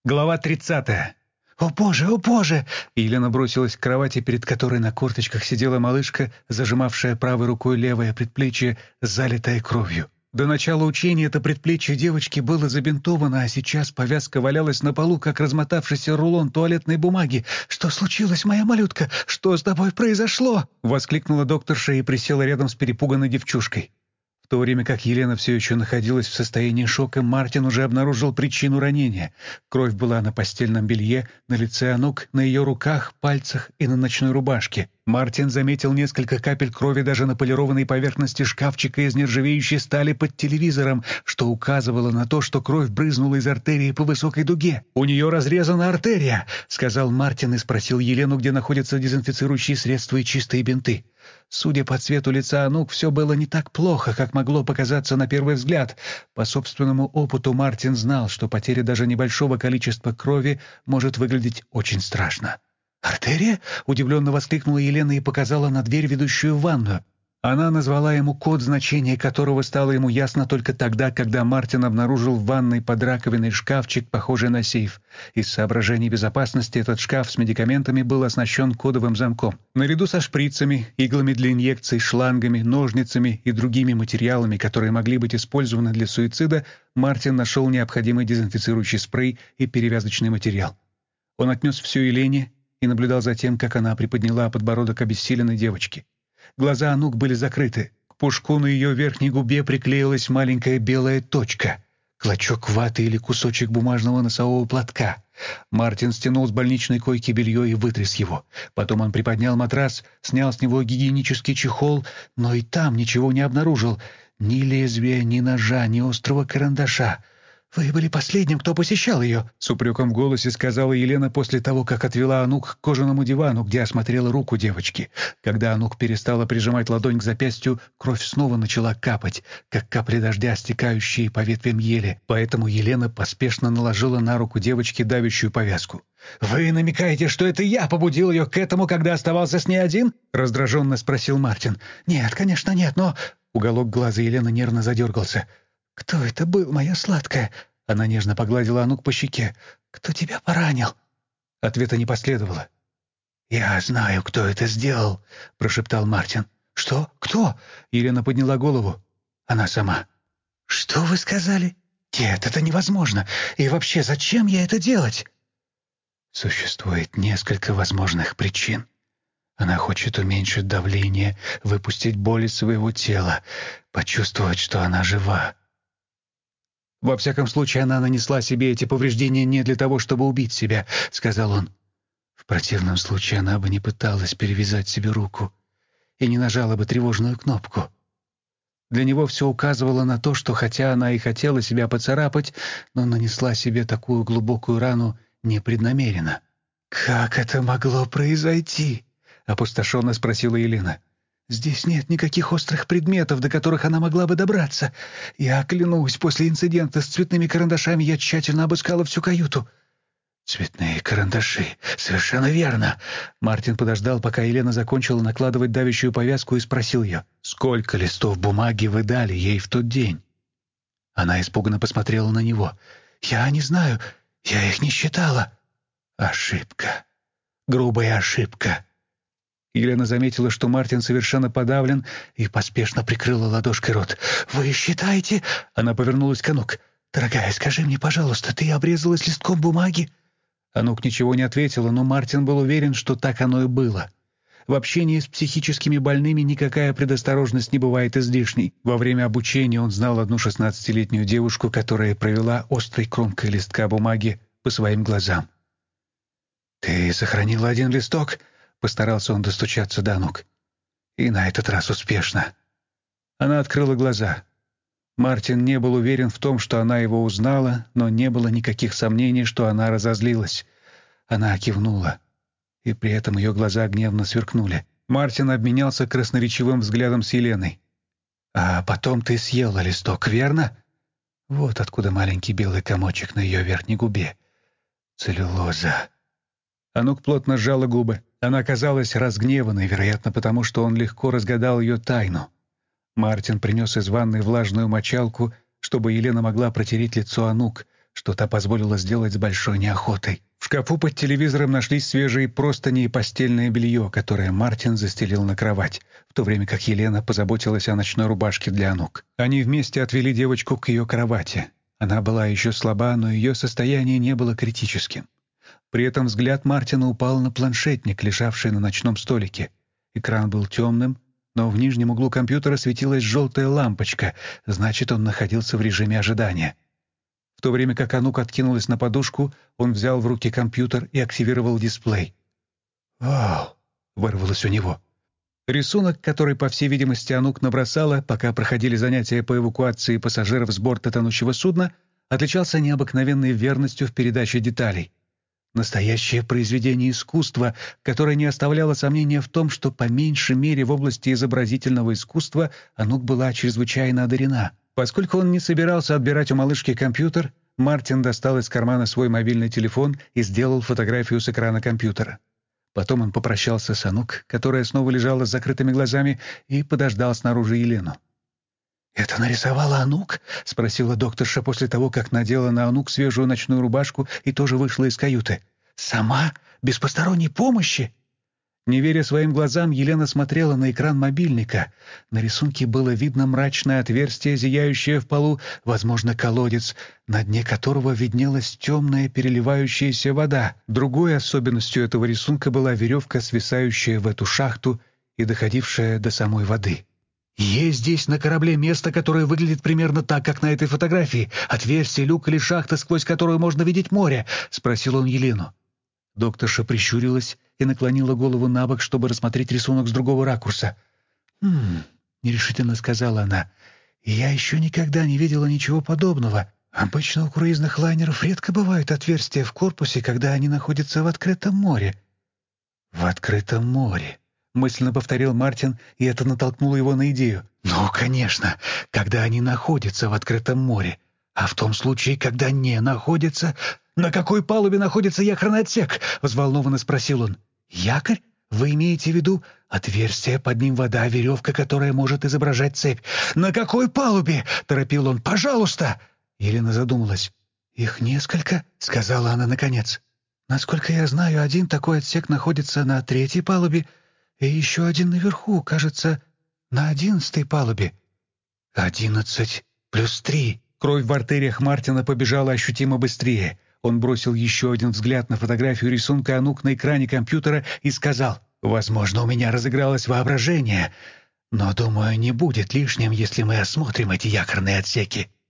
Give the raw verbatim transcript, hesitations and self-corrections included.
Глава тридцатая. «О боже, о боже!» Елена бросилась к кровати, перед которой на корточках сидела малышка, зажимавшая правой рукой левое предплечье, залитое кровью. До начала учения это предплечье девочки было забинтовано, а сейчас повязка валялась на полу, как размотавшийся рулон туалетной бумаги. «Что случилось, моя малютка? Что с тобой произошло?» — воскликнула докторша и присела рядом с перепуганной девчушкой. В то время как Елена все еще находилась в состоянии шока, Мартин уже обнаружил причину ранения. Кровь была на постельном белье, на лице Анук, на ее руках, пальцах и на ночной рубашке. Мартин заметил несколько капель крови даже на полированной поверхности шкафчика из нержавеющей стали под телевизором, что указывало на то, что кровь брызнула из артерии по высокой дуге. «У нее разрезана артерия», — сказал Мартин и спросил Елену, где находятся дезинфицирующие средства и чистые бинты. Судя по цвету лица Анук, все было не так плохо, как могло показаться на первый взгляд. По собственному опыту Мартин знал, что потеря даже небольшого количества крови может выглядеть очень страшно. «Артерия?» — удивленно воскликнула Елена и показала на дверь, ведущую в ванную. Она назвала ему код, значение которого стало ему ясно только тогда, когда Мартин обнаружил в ванной под раковиной шкафчик, похожий на сейф. Из соображений безопасности этот шкаф с медикаментами был оснащен кодовым замком. Наряду со шприцами, иглами для инъекций, шлангами, ножницами и другими материалами, которые могли быть использованы для суицида, Мартин нашел необходимый дезинфицирующий спрей и перевязочный материал. Он отнес все Елене и наблюдал за тем, как она приподняла подбородок обессиленной девочки. Глаза Анук были закрыты. К пушку на ее верхней губе приклеилась маленькая белая точка. Клочок ваты или кусочек бумажного носового платка. Мартин стянул с больничной койки белье и вытряс его. Потом он приподнял матрас, снял с него гигиенический чехол, но и там ничего не обнаружил. Ни лезвия, ни ножа, ни острого карандаша. «Вы были последним, кто посещал ее», — с упреком в голосе сказала Елена после того, как отвела Анук к кожаному дивану, где осмотрела руку девочки. Когда Анук перестала прижимать ладонь к запястью, кровь снова начала капать, как капли дождя, стекающие по ветвям ели. Поэтому Елена поспешно наложила на руку девочки давящую повязку. «Вы намекаете, что это я побудил ее к этому, когда оставался с ней один?» — раздраженно спросил Мартин. «Нет, конечно, нет, но...» Уголок глаза Елены нервно задергался. «Кто это был, моя сладкая?» Она нежно погладила Анук по щеке. «Кто тебя поранил?» Ответа не последовало. «Я знаю, кто это сделал», — прошептал Мартин. «Что? Кто?» Елена подняла голову. «Она сама». «Что вы сказали?» «Нет, это невозможно. И вообще, зачем ей это делать?» «Существует несколько возможных причин. Она хочет уменьшить давление, выпустить боль из своего тела, почувствовать, что она жива. «Во всяком случае, она нанесла себе эти повреждения не для того, чтобы убить себя», — сказал он. «В противном случае она бы не пыталась перевязать себе руку и не нажала бы тревожную кнопку». Для него все указывало на то, что хотя она и хотела себя поцарапать, но нанесла себе такую глубокую рану непреднамеренно. «Как это могло произойти?» — опустошенно спросила Елена. «Здесь нет никаких острых предметов, до которых она могла бы добраться. Я клянусь, после инцидента с цветными карандашами я тщательно обыскала всю каюту». «Цветные карандаши. Совершенно верно». Мартин подождал, пока Елена закончила накладывать давящую повязку, и спросил ее: «Сколько листов бумаги вы дали ей в тот день?» Она испуганно посмотрела на него. «Я не знаю. Я их не считала». «Ошибка. Грубая ошибка». Елена заметила, что Мартин совершенно подавлен, и поспешно прикрыла ладошкой рот. «Вы считаете?» Она повернулась к Анук. «Дорогая, скажи мне, пожалуйста, ты обрезалась листком бумаги?» Анук ничего не ответила, но Мартин был уверен, что так оно и было. В общении с психическими больными никакая предосторожность не бывает излишней. Во время обучения он знал одну шестнадцатилетнюю девушку, которая провела острой кромкой листка бумаги по своим глазам. «Ты сохранила один листок?» Постарался он достучаться до Анук. И на этот раз успешно. Она открыла глаза. Мартин не был уверен в том, что она его узнала, но не было никаких сомнений, что она разозлилась. Она кивнула, и при этом ее глаза гневно сверкнули. Мартин обменялся красноречивым взглядом с Еленой. «А потом ты съела листок, верно?» Вот откуда маленький белый комочек на ее верхней губе. Целлюлоза. Анук плотно сжала губы. Она казалась разгневанной, вероятно, потому что он легко разгадал ее тайну. Мартин принес из ванной влажную мочалку, чтобы Елена могла протереть лицо Анук, что та позволила сделать с большой неохотой. В шкафу под телевизором нашлись свежие простыни и постельное белье, которое Мартин застелил на кровать, в то время как Елена позаботилась о ночной рубашке для Анук. Они вместе отвели девочку к ее кровати. Она была еще слаба, но ее состояние не было критическим. При этом взгляд Мартина упал на планшетник, лежавший на ночном столике. Экран был темным, но в нижнем углу компьютера светилась желтая лампочка, значит, он находился в режиме ожидания. В то время как Анук откинулась на подушку, он взял в руки компьютер и активировал дисплей. «Вау!» — вырвалось у него. Рисунок, который, по всей видимости, Анук набросала, пока проходили занятия по эвакуации пассажиров с борта тонущего судна, отличался необыкновенной верностью в передаче деталей. Настоящее произведение искусства, которое не оставляло сомнения в том, что по меньшей мере в области изобразительного искусства Анук была чрезвычайно одарена. Поскольку он не собирался отбирать у малышки компьютер, Мартин достал из кармана свой мобильный телефон и сделал фотографию с экрана компьютера. Потом он попрощался с Анук, которая снова лежала с закрытыми глазами, и подождал снаружи Елену. «Это нарисовала Анук?» — спросила докторша после того, как надела на Анук свежую ночную рубашку и тоже вышла из каюты. «Сама? Без посторонней помощи?» Не веря своим глазам, Елена смотрела на экран мобильника. На рисунке было видно мрачное отверстие, зияющее в полу, возможно, колодец, на дне которого виднелась темная переливающаяся вода. Другой особенностью этого рисунка была веревка, свисающая в эту шахту и доходившая до самой воды. «Есть здесь на корабле место, которое выглядит примерно так, как на этой фотографии. Отверстие, люк или шахта, сквозь которую можно видеть море?» — спросил он Елену. Докторша прищурилась и наклонила голову на бок, чтобы рассмотреть рисунок с другого ракурса. «Хм...» — нерешительно сказала она. «Я еще никогда не видела ничего подобного. Обычно у круизных лайнеров редко бывают отверстия в корпусе, когда они находятся в открытом море». «В открытом море», — мысленно повторил Мартин, и это натолкнуло его на идею. «Ну, конечно, когда они находятся в открытом море. А в том случае, когда не находятся... «На какой палубе находится якорный отсек?» — взволнованно спросил он. «Якорь? Вы имеете в виду отверстие, под ним вода, веревка, которая может изображать цепь?» «На какой палубе?» — торопил он. «Пожалуйста!» Елена задумалась. «Их несколько?» — сказала она наконец. «Насколько я знаю, один такой отсек находится на третьей палубе, и еще один наверху, кажется, на одиннадцатой палубе». «Одиннадцать плюс три». Кровь в артериях Мартина побежала ощутимо быстрее. Он бросил еще один взгляд на фотографию рисунка Анук на экране компьютера и сказал: «Возможно, у меня разыгралось воображение, но, думаю, не будет лишним, если мы осмотрим эти якорные отсеки».